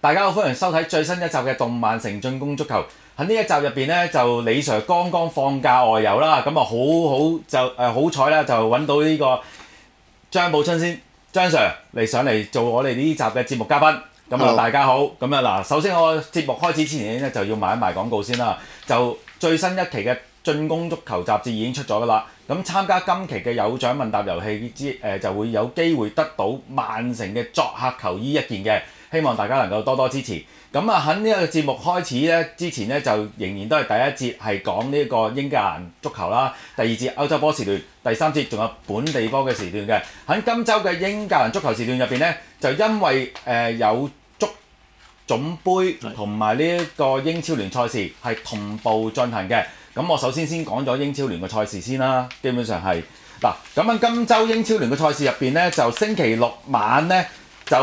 大家好，歡迎收睇最新一集嘅《動漫城進攻足球》。喺呢一集入邊咧，就李 Sir 剛剛放假外遊啦，咁啊好彩啦，就揾到呢個張寶春先張 Sir 嚟上嚟做我哋呢集嘅節目嘉賓。咁啊，大家好。咁啊嗱，首先我節目開始之前咧，就要賣一賣廣告先啦。就最新一期嘅進攻足球雜誌已經出咗㗎啦。咁參加今期嘅有獎問答遊戲就會有機會得到曼城嘅作客球衣一件嘅。希望大家能夠多多支持。咁啊喺呢一個節目開始咧之前咧，就仍然都係第一節係講呢個英格蘭足球啦，第二節歐洲波時段，第三節仲有本地波嘅時段嘅。喺今週嘅英格蘭足球時段入邊咧，就因為有足總杯同埋呢一個英超聯賽事係同步進行嘅。咁我首先講咗英超聯嘅賽事先啦，基本上係嗱。咁喺今週英超聯嘅賽事入邊咧，就星期六晚咧就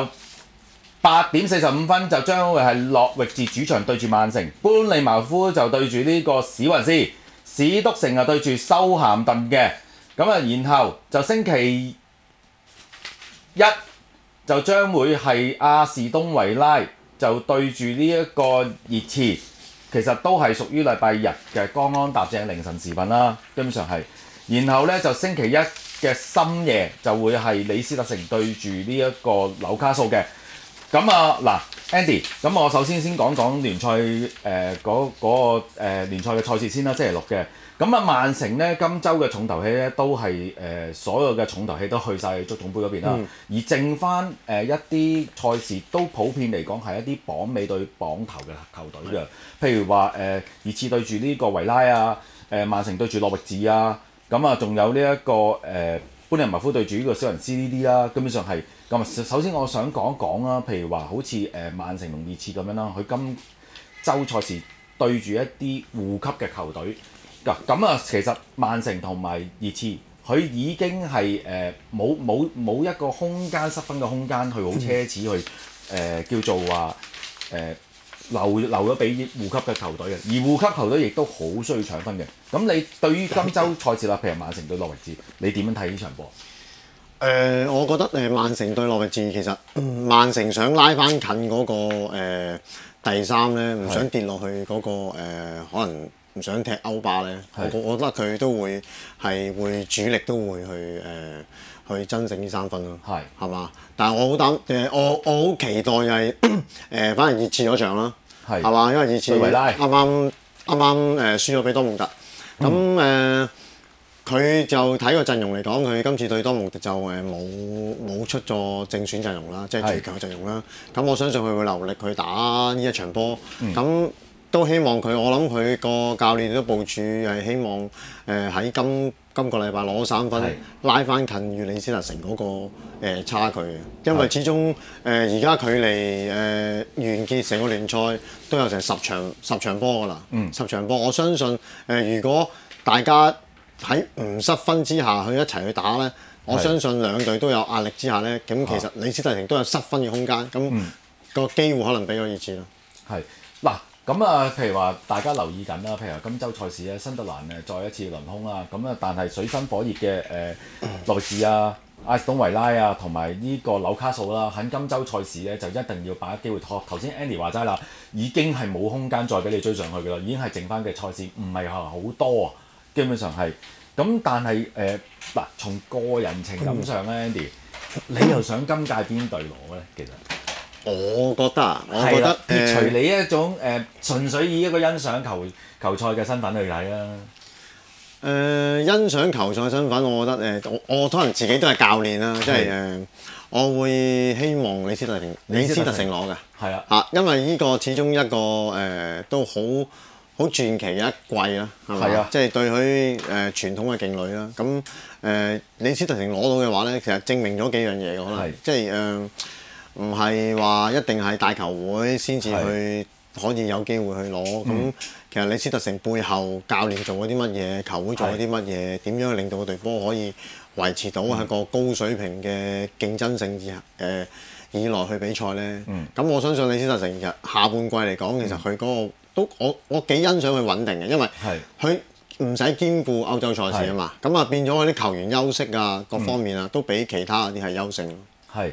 8:45就將會係諾域治主場對住曼城，般尼茅夫就對住呢個史雲斯，史篤城啊對住修咸頓嘅。咁啊，然後就星期一就將會係阿士東維拉就對住呢一個熱刺，其實都係屬於禮拜日嘅剛剛踏正凌晨時分啦，基本上係。然後咧就星期一嘅深夜就會係李斯特城對住呢一個紐卡素嘅。咁啊嗱 ，Andy，咁我首先講聯賽嗰個聯賽嘅賽事先啦，星期六嘅。咁啊，曼城咧今週嘅重頭戲咧都係所有嘅重頭戲都去晒足總杯嗰邊啦，而剩翻一啲賽事都普遍嚟講係一啲榜尾對榜頭嘅球隊嘅，譬如話熱刺對住呢個維拉啊，曼城對住諾域治啊，咁啊仲有呢一個般尼茅夫對住呢個史雲斯呢啲啦，根本上係。咁首先我想講一講啦，譬如話好似曼城同熱刺咁樣啦，佢今週賽事對住一啲護級嘅球隊，咁啊其實曼城同埋熱刺佢已經係冇一個空間失分嘅空間，去好奢侈去叫做話留咗俾護級嘅球隊嘅，而護級球隊亦都好需要搶分嘅。咁你對於今週賽事啦，譬如曼城對諾域治，你點樣睇呢場波？ 我覺得曼城對諾域治其實曼城想拉翻近嗰個第三咧，唔想跌落去嗰個可能唔想踢歐霸咧。我覺得佢都會主力都會去爭勝呢3分咯。係嘛？但係我好期待係反而熱刺嗰場啦。係嘛？因為熱刺啱啱輸咗俾多蒙特。咁佢就睇個陣容嚟講，佢今次對多蒙特就冇出咗正選陣容啦，即係最強陣容啦。咁我相信佢會留力去打呢一場波。咁都希望我諗佢個教練都部署係希望喺今個禮拜攞3分，拉翻近與李斯特城嗰個差距嘅。因為始終而家距離完結成個聯賽都有成10場波㗎啦。10場波，我相信如果大家喺唔失分之下去一齊去打咧，我相信兩隊都有壓力之下咧，咁其實李斯特城都有失分嘅空間，咁個機會可能俾咗熱刺咯。係嗱，咁啊，譬如話大家留意緊啦，譬如話今週賽事咧，新特蘭再一次輪空啦，咁啊，但係水深火熱嘅諾域治啊、阿士東維拉啊，同埋呢個紐卡素啦，喺今週賽事咧就一定要把握機會拖。頭先 Andy 話齋啦，已經係冇空間再俾你追上去㗎啦，已經係剩翻嘅賽事唔係好多啊。基本上係咁，但係嗱，從個人情感上咧，Andy，你又想今屆邊隊攞咧？其實我覺得撇除你一種純粹以一個欣賞球賽嘅身份去睇啦。 欣賞球賽身份，我覺得我可能自己都係教練啦，即係我會希望李斯特城攞嘅。係啊，因為呢個始終一個都好傳奇嘅一季啦，係嘛？即係對佢傳統嘅勁旅啦。咁李斯特城攞到嘅話咧，其實證明咗幾樣嘢嘅，可能即係唔係話一定係大球會先至去可以有機會去攞。咁其實李斯特城背後教練做咗啲乜嘢，球會做咗啲乜嘢，點樣令到隊波可以維持到係個高水平嘅競爭性以來去比賽咧？咁我相信李斯特城下半季嚟講，其實佢嗰個都我幾欣賞佢穩定嘅，因為佢唔使兼顧歐洲賽事啊嘛，咁啊變咗佢啲球員休息啊各方面啊，都比其他嗰啲係優勝。 係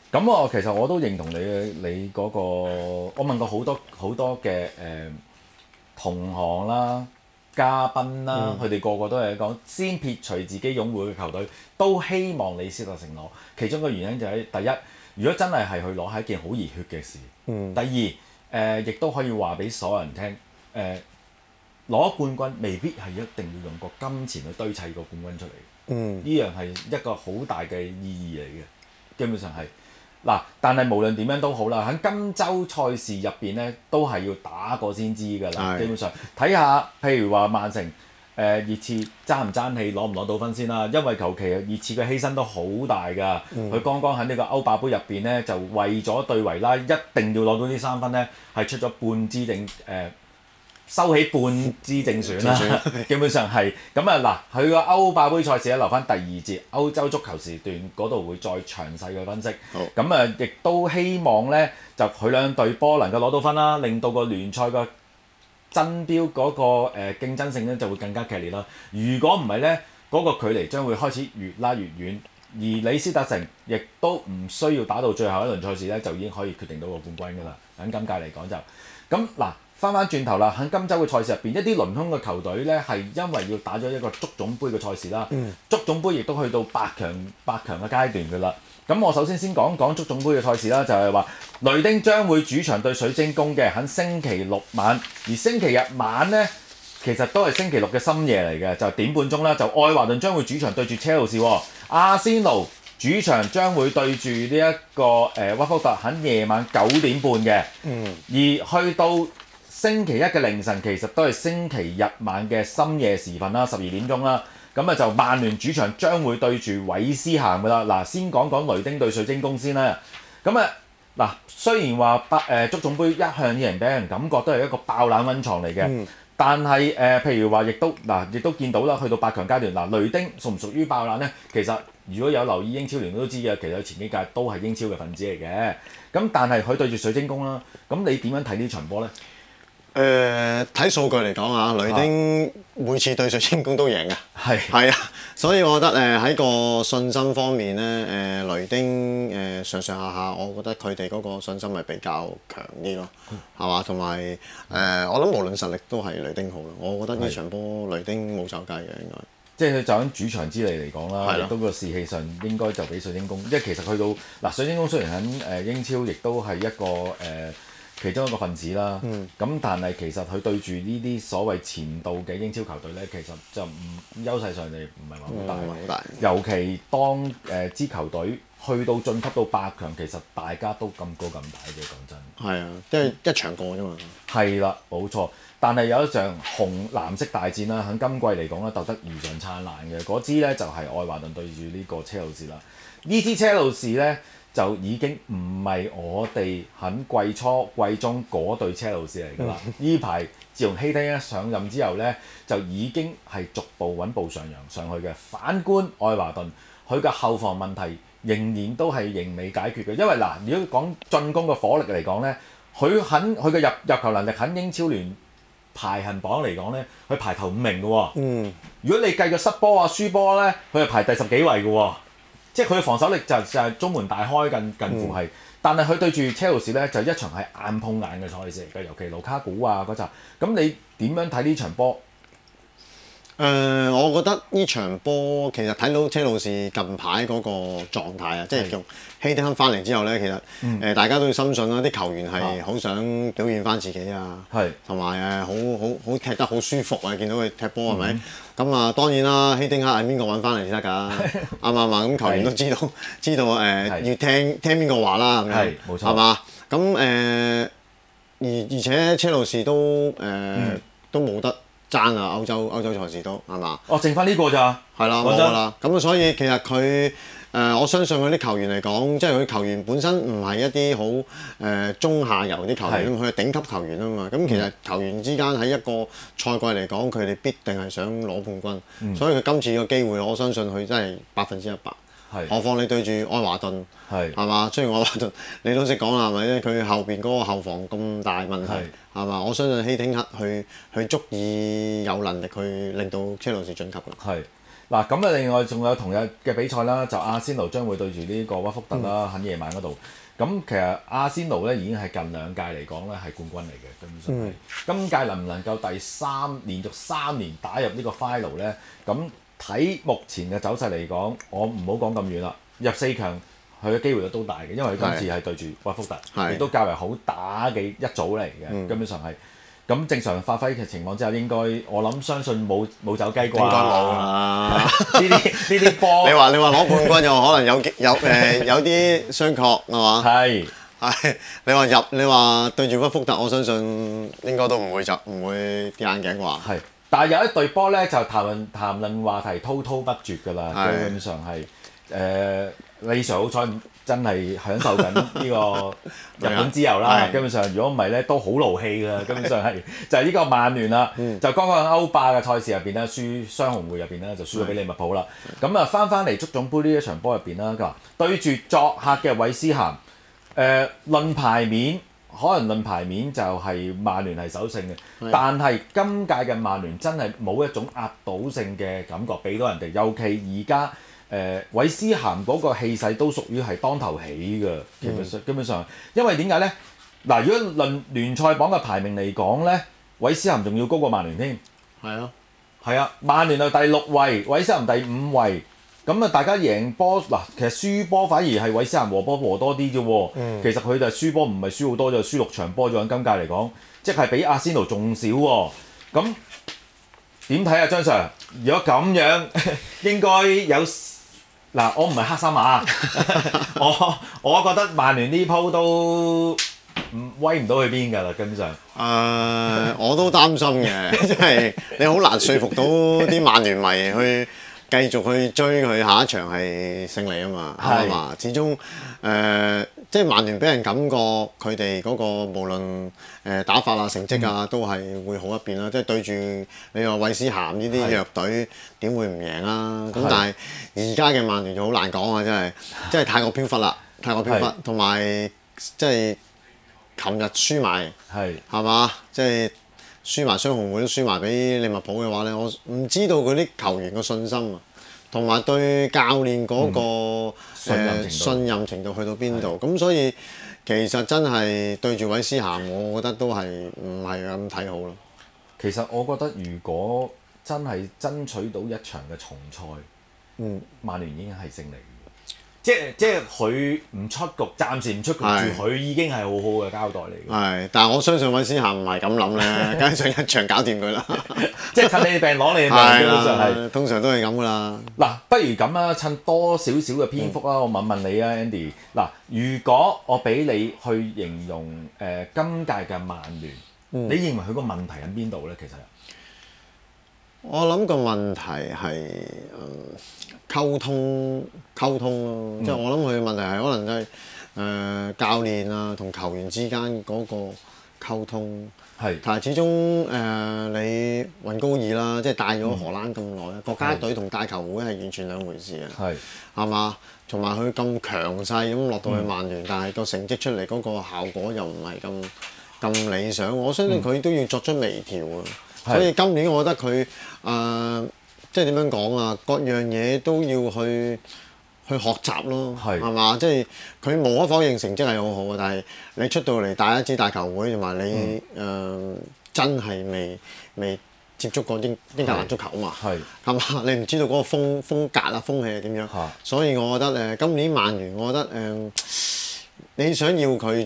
咁其實我都認同你嗰個，我問過好多嘅同行啦、嘉賓啦，佢哋個個都係講，先撇除自己擁護嘅球隊，都希望李斯特城攞。其中嘅原因就係第一，如果真係去攞係一件好熱血嘅事。第二，亦都可以話俾所有人聽，攞冠軍未必係一定要用個金錢去堆砌個冠軍出嚟。呢樣係一個好大嘅意義嚟嘅，基本上係。嗱，但係無論點樣都好啦，喺今週賽事入邊咧，都係要打過先知㗎啦。基本上睇下，譬如話曼城、熱刺爭唔爭氣，攞唔攞到分先啦。因為求其熱刺嘅犧牲都好大㗎。佢剛剛喺呢個歐霸杯入邊咧，就為咗對維拉一定要攞到呢3分咧，係出咗半支定收起半支正選啦，基本上係咁啊！嗱，佢個歐霸杯賽事咧留翻第2節歐洲足球時段嗰度會再詳細嘅分析。咁啊，亦都希望咧就佢兩隊波能夠攞到分啦，令到個聯賽個爭標嗰個競爭性咧就會更加劇烈啦。如果唔係咧，嗰個距離將會開始越拉越遠，而李斯特城亦都唔需要打到最後一輪賽事咧，就已經可以決定到個冠軍㗎啦。喺今屆嚟講就咁嗱。翻轉頭啦，喺今週嘅賽事入邊，一啲輪空嘅球隊咧，係因為要打咗一個足總杯嘅賽事啦。足總杯亦都去到八強嘅階段㗎啦。咁我首先講講足總杯嘅賽事啦，就係話雷丁將會主場對水晶宮嘅，喺星期六晚，而星期日晚咧，其實都係星期六嘅深夜嚟嘅，就點半鐘啦，就愛華頓將會主場對住車路士，阿仙奴主場將會對住呢一個屈福特，喺夜晚9點半嘅。而去到星期一嘅凌晨其實都係星期日晚嘅深夜時分啦，12點鐘啦。咁啊就曼聯主場將會對住韋斯咸㗎啦。嗱，先講講雷丁對水晶宮先啦。咁啊嗱，雖然話足總杯一向以嚟俾人感覺都係一個爆冷溫床嚟嘅，但係譬如話亦都見到啦，去到8強階段雷丁屬唔屬於爆冷呢？其實如果有留意英超聯都知嘅，其實前幾屆都係英超嘅分子嚟嘅。咁但係佢對住水晶宮啦，咁你點樣睇呢場波呢？ 睇數據嚟講啊，雷丁每次對水晶宮都贏嘅，係啊，所以我覺得喺個信心方面咧，雷丁上上下下，我覺得佢哋嗰個信心係比較強啲咯，係嘛？同埋我諗無論實力都係雷丁好咯，我覺得呢場波雷丁冇走雞嘅應該。 即係就喺主場之利嚟講啦，亦都個士氣上應該就比水晶宮，因為其實去到水晶宮雖然喺英超亦都係一個其中一個分子啦，咁但係其實佢對住呢啲所謂前度嘅英超球隊咧，其實就優勢上嚟唔係話好大，尤其當支球隊去到晉級到8強，其實大家都咁高咁大嘅，講真。 係啊，即係一場過啫嘛。 係啦，冇錯。但係有一場紅藍色大戰啦，喺今季嚟講咧，鬥得異常燦爛嘅嗰支咧就係愛華頓對住呢個車路士啦。呢支車路士咧就已經唔係我哋喺季初季中嗰隊車路士嚟㗎啦。呢排自從希丁一上任之後咧，就已經係逐步穩步上去嘅。反觀愛華頓，佢嘅後防問題仍然都係仍未解決嘅。因為如果講進攻嘅火力嚟講咧，佢嘅入球能力喺英超聯排行榜嚟講咧，佢排頭5名嘅喎。如果你計個失波啊、輸波咧，佢係排第10幾位嘅喎。即係佢嘅防守力就係中門大開近乎係。但係佢對住車路士咧，就一場係硬碰硬嘅賽事嚟嘅，尤其盧卡古啊嗰陣。咁你點樣睇呢場波？ 我覺得呢場波其實睇到車路士近排嗰個狀態啊，即係用希丁克翻嚟之後咧，其實大家都要深信啦，啲球員係好想表現翻自己啊，同埋好踢得好舒服啊，見到佢踢波係咪？咁啊當然啦，希丁克係邊個揾翻嚟先得㗎？啱唔啱啊？咁球員都知道要聽邊個話啦，咁樣冇錯， 係嘛？咁而且車路士都冇得爭啊！歐洲賽事都係嘛？ 剩翻呢個咋？ 係啦，冇㗎啦。咁所以其實佢我相信佢啲球員嚟講，即係佢球員本身唔係一啲好中下游啲球員，佢係頂級球員啊嘛。咁其實球員之間喺一個賽季嚟講，佢哋必定係想攞冠軍。所以佢今次嘅機會，我相信佢真係100%。何況你對住愛華頓係嘛？雖然愛華頓你都識講啦，係咪咧？佢後邊嗰個後防咁大問題係嘛？我相信希丁克佢足以有能力去令到車路士晉級㗎。 嗱咁啊，另外仲有同日嘅比賽啦，就阿仙奴將會對住呢個屈福特啦，喺夜晚嗰度。咁其實阿仙奴咧已經係近兩屆嚟講咧係冠軍嚟嘅，根本上係。今屆能唔能夠連續3年打入呢個 final 咧？咁睇目前嘅走勢嚟講，我唔好講咁遠啦，入4強佢嘅機會率都大嘅，因為佢今次係對住屈福特，亦都較為好打嘅一組嚟嘅，根本上係。咁正常發揮嘅情況之下，應該我諗相信冇走雞啩。應該冇啦。 呢啲波。 你話攞冠軍又可能有啲商榷係嘛？ 係。 你話對住屈福特，我相信應該都唔會跌眼鏡啩。 係。但係有一隊波咧就談論話題滔滔不絕㗎啦，基本上係李 Sir 好彩真係享受緊呢個日本之遊啦。基本上如果唔係咧都好勞氣㗎，基本上係就係呢個曼聯啦。就剛剛歐霸嘅賽事入邊咧，雙紅會入邊咧就輸咗俾利物浦啦。咁啊翻嚟足總杯呢一場波入邊啦，佢話對住作客嘅韋斯咸，論牌面。可能論牌面就係曼聯係首勝嘅，但係今屆嘅曼聯真係冇一種壓倒性嘅感覺俾到人哋，尤其而家韋斯咸嗰個氣勢都屬於係當頭起嘅，基本上，因為點解呢？嗱，如果論聯賽榜嘅排名嚟講呢，韋斯咸仲要高過曼聯添。係啊，曼聯係第6位，韋斯咸第5位。咁啊，大家贏波嗱，其實輸波反而係韋斯咸和波和多啲啫喎。其實佢哋輸波唔係輸好多，就輸6場波咗。今屆嚟講，即係比阿仙奴仲少喎。咁點睇啊，張 Sir？如果咁樣，應該有嗱，我唔係黑衫馬，我覺得曼聯呢鋪都威唔到去邊㗎啦，根本上。 我都擔心嘅，即係你好難說服到啲曼聯迷去。繼續去追佢下一場係勝利啊嘛，係嘛？始終即係曼聯俾人感覺佢哋嗰個無論打法啊、成績啊，都係會好一邊啦。即係對住你話韋斯咸呢啲弱隊，點會唔贏啊？咁但係而家嘅曼聯就好難講啊！真係太過飄忽啦，太過飄忽，同埋即係琴日輸埋係嘛？即係。輸埋雙紅會都輸埋俾利物浦嘅話咧，我唔知道佢啲球員個信心啊，同埋對教練嗰個信任程度去到邊度？咁所以其實真係對住韋斯咸，我覺得都係唔係咁睇好咯。 其實我覺得如果真係爭取到一場嘅重賽，曼聯已經係勝利。即係佢唔出局，暫時唔出局住，佢已經係好好嘅交代嚟嘅。 係，但係我相信韋斯咸唔係咁諗咧，梗係想一場搞掂佢啦。 即係趁你病攞你命，基本上係。 通常都係咁噶啦。 嗱，不如咁啦，趁多少少嘅篇幅啦，我問你啊，Andy。嗱，如果我俾你去形容今屆嘅曼聯，你認為佢個問題喺邊度咧？其實我諗個問題係溝通咯，即係我諗佢嘅問題係可能就係教練啊同球員之間嗰個溝通。但係始終你雲高爾啦，即係帶咗荷蘭咁耐，國家隊同帶球會係完全兩回事啊。係嘛？同埋佢咁強勢咁落到去曼聯，但係個成績出嚟嗰個效果又唔係咁理想。我相信佢都要作出微調啊。所以今年我覺得佢即係點樣講啊？各樣嘢都要去學習咯，係嘛？即係佢無可否認成績係好好嘅，但係你出到嚟帶一支大球會，同埋你真係未接觸過英格蘭足球啊嘛，係嘛？你唔知道嗰個風格啊、風氣係點樣，所以我覺得今年曼聯，我覺得你想要佢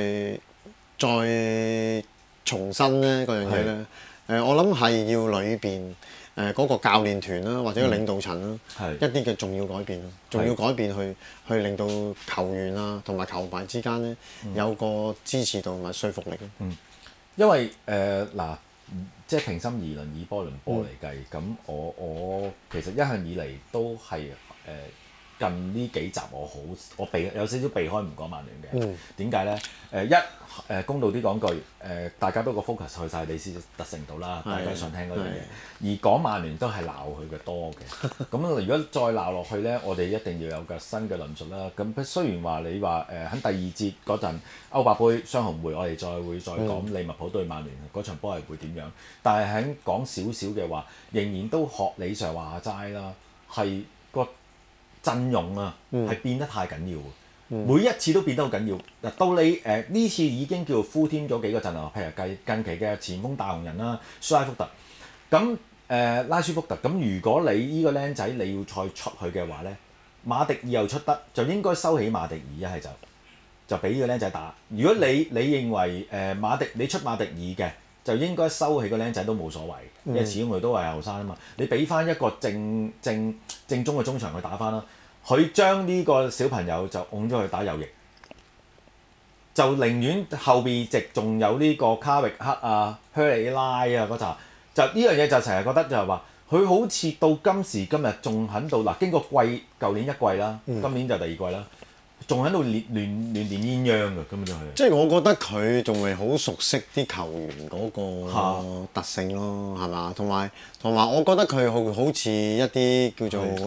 再重新咧嗰樣嘢咧。我諗係要裏邊嗰個教練團啦，或者個領導層啦，一啲嘅重要改變咯，重要改變去令到球員啊同埋球迷之間咧有個支持度同埋說服力咯。 因為嗱，即係平心而論，以波論波嚟計，咁我其實一向以嚟都係近呢幾集我有少少避開唔講曼聯嘅。點解咧？公道啲講句，大家都個 focus 去晒李斯特城度啦，大家想聽嗰樣嘢。而講曼聯都係鬧佢嘅多嘅。咁如果再鬧落去咧，我哋一定要有個新嘅論述啦。咁雖然話你話喺第2節嗰陣歐霸杯雙紅會，我哋會再講利物浦對曼聯嗰場波係會點樣，但係喺講少少嘅話，仍然都學李 Sir 話齋啦。 係個陣容啊係變得太緊要。每一次都變得好緊要。嗱，到你呢次已經叫做敷添咗幾個陣容，譬如近期嘅前鋒大紅人啦，舒拉福特。咁拉舒福特，咁如果你呢個僆仔你要再出去嘅話咧，馬迪爾又出得，就應該收起馬迪爾，一係就俾呢個僆仔打。如果你認為你出馬迪爾嘅，就應該收起個僆仔都冇所謂，因為始終佢都係後生啊嘛。你俾翻一個正宗嘅中場去打翻啦。佢將呢個小朋友就拱咗去打右翼，就寧願後邊直仲有呢個卡域克啊、靴里拉啊嗰扎，就呢樣嘢就成日覺得就係話，佢好似到今時今日仲喺度嗱，經過舊年一季啦，今年就第二季啦，仲喺度練鸳鸯㗎，根本就係。 即係我覺得佢仲係好熟悉啲球員嗰個特性咯，係嘛？同埋我覺得佢好似一啲叫做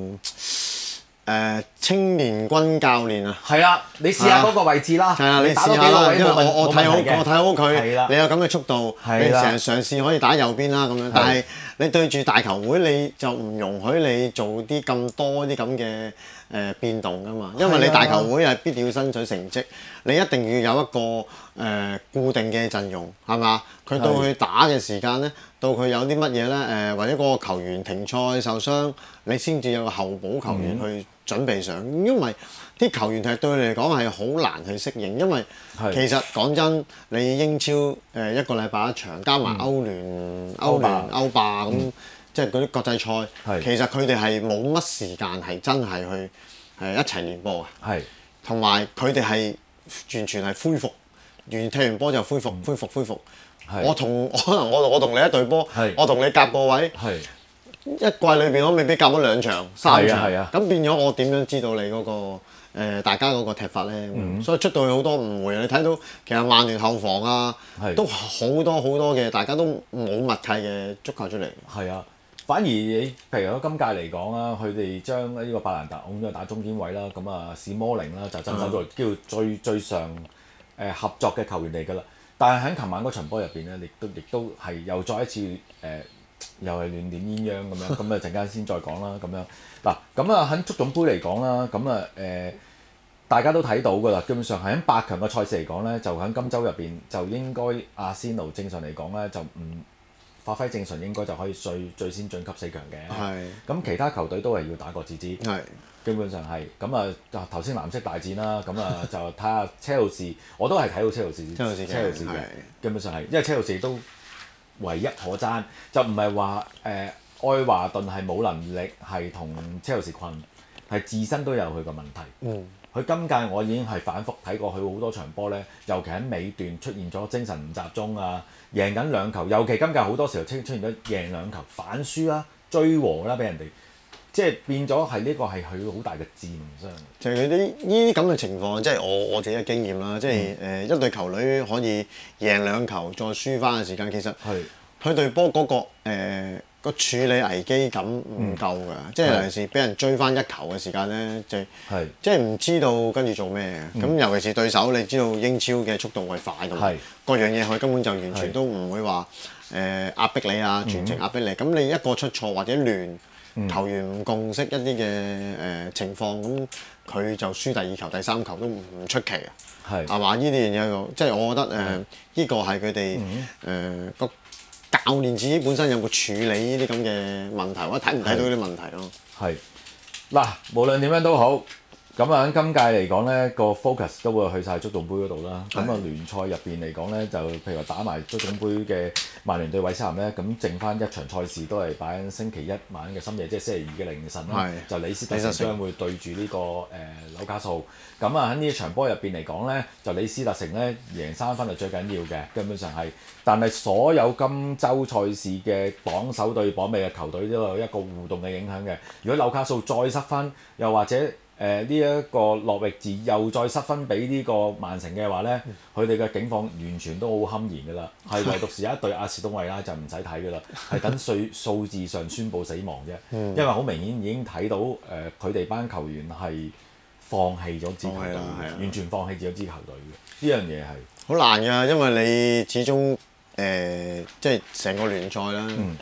青年軍教練啊， 係啦，你試下嗰個位置啦， 係啊，你打多試下啦， 幾個位因為我睇好佢， 係啦， 你有咁嘅速度，你成日嘗試可以打右邊啦咁樣，但係你對住大球會你就唔容許你做啲咁多啲咁嘅變動㗎嘛，因為你大球會係必定要爭取成績，你一定要有一個固定嘅陣容係嘛？佢到佢打嘅時間咧，到佢有啲乜嘢咧或者嗰個球員停賽受傷，你先至有個候補球員去準備上，因為啲球員係對你嚟講係好難去適應，因為其實講真，你英超一個禮拜一場，加埋歐霸咁，即係嗰啲國際賽，其實佢哋係冇乜時間係真係去一齊練波嘅，同埋佢哋係完全係恢復，踢完波就恢復。可能我同你一隊波，我同你夾個位。一季裏邊我未必夾咗2場、3場，咁變咗我點樣知道你嗰個大家嗰個踢法咧？所以出到去好多誤會啊！你睇到其實曼聯後防啊，都好多嘅，大家都冇默契嘅足球出嚟。 係啊，反而你譬如喺今屆嚟講啦，佢哋將呢個伯蘭特拱咗打中堅位啦，咁啊史摩寧啦就鎮守到叫最上合作嘅球員嚟㗎啦。但係喺琴晚嗰場波入邊咧，亦都係又再一次又係亂點鴛鴦咁樣，咁啊陣間先再講啦咁樣。嗱，咁啊喺足總杯嚟講啦，咁啊大家都睇到㗎啦，基本上係喺8強嘅賽事嚟講咧，就喺今週入邊就應該阿仙奴正常嚟講咧就唔發揮正常，應該就可以最先晉級4強嘅。咁其他球隊都係要打個自知。基本上係咁啊！頭先藍色大戰啦，咁啊就睇下車路士，我都係睇到車路士嘅，基本上係，因為車路士都唯一可爭，就唔係話愛華頓係冇能力係同車路士困，係自身都有佢個問題。佢今屆我已經係反覆睇過佢好多場波咧，尤其喺尾段出現咗精神唔集中啊，贏緊2球，尤其今屆好多時候出現咗贏2球反輸啦、追和啦，俾人哋。即係變咗係呢個係佢好大嘅致命傷。 就係呢啲咁嘅情況，即係我自己嘅經驗啦。即係一隊球隊可以贏2球再輸翻嘅時間，其實佢隊波嗰個處理危機感唔夠㗎。即係尤其是俾人追翻1球嘅時間咧，即係唔知道跟住做咩嘅。咁尤其是對手，你知道英超嘅速度係快㗎，各樣嘢佢根本就完全都唔會話壓迫你啊，全程壓迫你。咁你一個出錯或者亂。球員唔共識一啲嘅情況，咁佢就輸第2球、第3球都唔出奇啊，係嘛？呢啲嘢即係我覺得呢個係佢哋個教練自己本身有冇處理呢啲咁嘅問題，或者睇唔睇到呢啲問題咯？ 係嗱，無論點樣都好。咁啊喺今屆嚟講咧，個 focus 都會去晒足總杯嗰度啦。咁啊聯賽入邊嚟講咧，就譬如話打埋足總杯嘅曼聯對韋斯咸咧，咁剩翻1場賽事都係擺喺星期1晚嘅深夜，即係星期2嘅凌晨啦。就李斯特城將會對住呢個紐卡素。咁啊喺呢一場波入邊嚟講咧，就李斯特城咧贏3分係最緊要嘅，根本上係。但係所有今週賽事嘅榜首對榜尾嘅球隊都有一個互動嘅影響嘅。如果紐卡素再失分，又或者呢一個諾域治又再失分俾呢個曼城嘅話咧，佢哋嘅境況完全都好堪言㗎啦。係唯獨是有一隊阿士東維拉就唔使睇㗎啦，係等數字上宣佈死亡啫。因為好明顯已經睇到佢哋班球員係放棄咗支球隊，完全放棄咗支球隊嘅。呢樣嘢係好難㗎，因為你始終即係成個聯賽啦。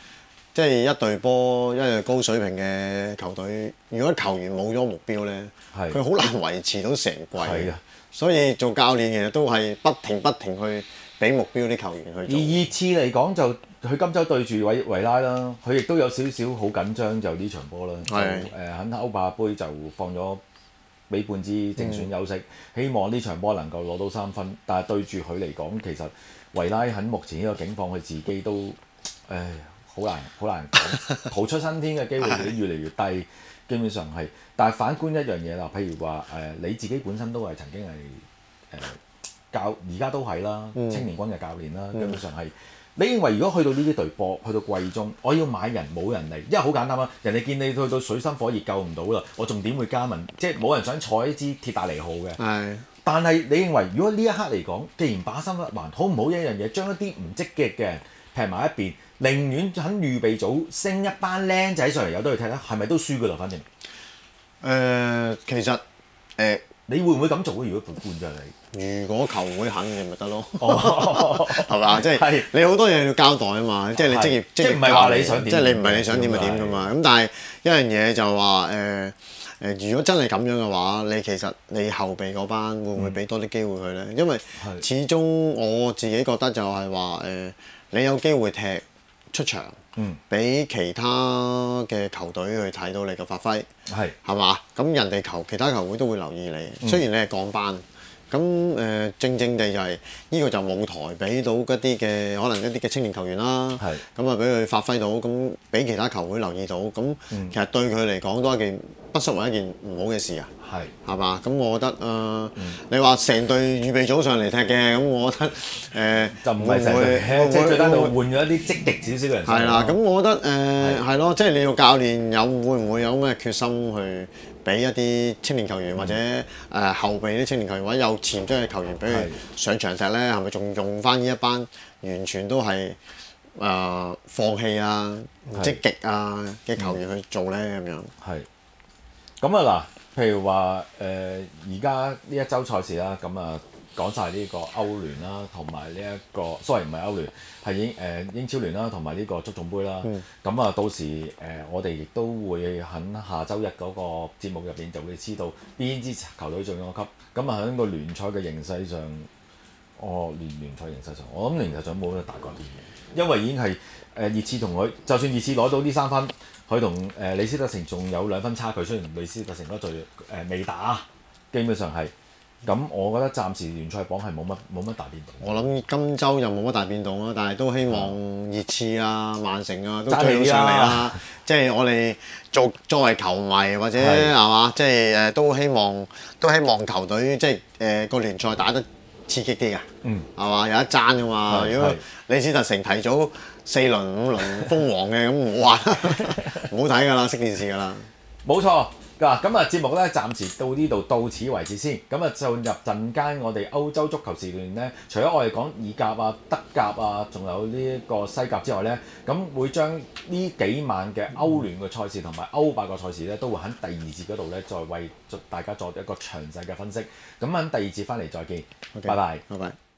即係一隊波，一隊高水平嘅球隊，如果球員冇咗目標咧， 係佢好難維持到成季係啊。 所以做教練其實都係不停去俾目標啲球員去做。 而熱刺嚟講就佢今週對住維拉啦，佢亦都有少少好緊張就呢場波啦，就喺歐霸杯就放咗俾半支正選休息，希望呢場波能夠攞到3分。但係對住佢嚟講，其實維拉喺目前呢個境況，佢自己都好難講，逃出生天嘅機會越嚟越低，基本上係。但係反觀一樣嘢啦，譬如話你自己本身都係曾經係教，而家都係啦，青年軍嘅教練啦，基本上係。你認為如果去到呢啲隊波，去到季中，我要買人冇人嚟，因為好簡單啦，人哋見你去到水深火熱救唔到啦，我仲點會加盟？即係冇人想坐呢支鐵達尼號嘅。 係。 但係你認為如果呢一刻嚟講，既然把心一橫，好唔好一樣嘢，將一啲唔積極嘅人劈埋一邊，寧願喺預備組升一班僆仔上嚟有得去踢咧，係咪都輸㗎啦？反正其實你會唔會咁做咧？如果判咗你？ 如果球會肯嘅咪得咯，係嘛？即係你好多嘢要交代啊嘛，即係你職業即係唔係話你想點？ 即係你唔係你想點就點㗎嘛。咁但係一樣嘢就話如果真係咁樣嘅話，你其實你後備嗰班會唔會俾多啲機會佢咧？因為始終我自己覺得就係話你有機會踢出場，俾其他嘅球隊去睇到你嘅發揮，係嘛？咁人哋其他球會都會留意你，雖然你係降班。咁正地就係呢個就舞台俾到一啲嘅可能一啲嘅青年球員啦，咁啊俾佢發揮到，咁俾其他球會留意到，咁其實對佢嚟講都係一件不失為一件唔好嘅事啊，係嘛？咁我覺得你話成隊預備組上嚟踢嘅，咁我覺得就唔係成隊，即係最緊要換咗一啲積極少少嘅人。 係啦，咁我覺得係咯，即係你個教練會唔會有咩決心去俾一啲青年球員或者後備啲青年球員或者有潛質嘅球員俾佢上場踢咧？係咪仲用翻呢一班完全都係放棄啊、唔積極啊嘅球員去做咧？咁樣係。咁啊嗱，譬如話而家呢一週賽事啦，咁啊講晒呢個歐聯啦，同埋呢一個sorry唔係歐聯，係英超聯啦，同埋呢個足總杯啦。咁到時我哋亦都會喺下週一嗰個節目入邊就會知道邊支球隊進咗級。咁喺個聯賽嘅形勢上，聯賽形勢上，我諗聯賽上冇乜大改變嘅，因為已經係熱刺同佢，就算熱刺攞到呢3分，佢同李斯特城仲有2分差距。雖然李斯特城嗰隊未打，基本上係。咁我覺得暫時聯賽榜係冇乜大變動。 我諗今週又冇乜大變動啦，但係都希望熱刺啊、曼城啊都追到上嚟啦。即係我哋作為球迷或者係嘛，即係都希望球隊即係個聯賽打得刺激啲嘅，係嘛？有得爭㗎嘛。如果李斯特城提早4輪5輪封王嘅，咁唔好玩，唔好睇㗎啦，熄電視㗎啦。 冇錯。嗱，咁節目咧暫時到呢度到此為止先。咁進入陣間我哋歐洲足球時段咧，除咗我哋講意甲啊、德甲啊，仲有呢一個西甲之外咧，咁會將呢幾晚嘅歐聯嘅賽事同埋歐霸嘅賽事咧，都會喺第2節嗰度咧，再為大家作一個詳細嘅分析。咁喺第2節翻嚟再見，拜拜。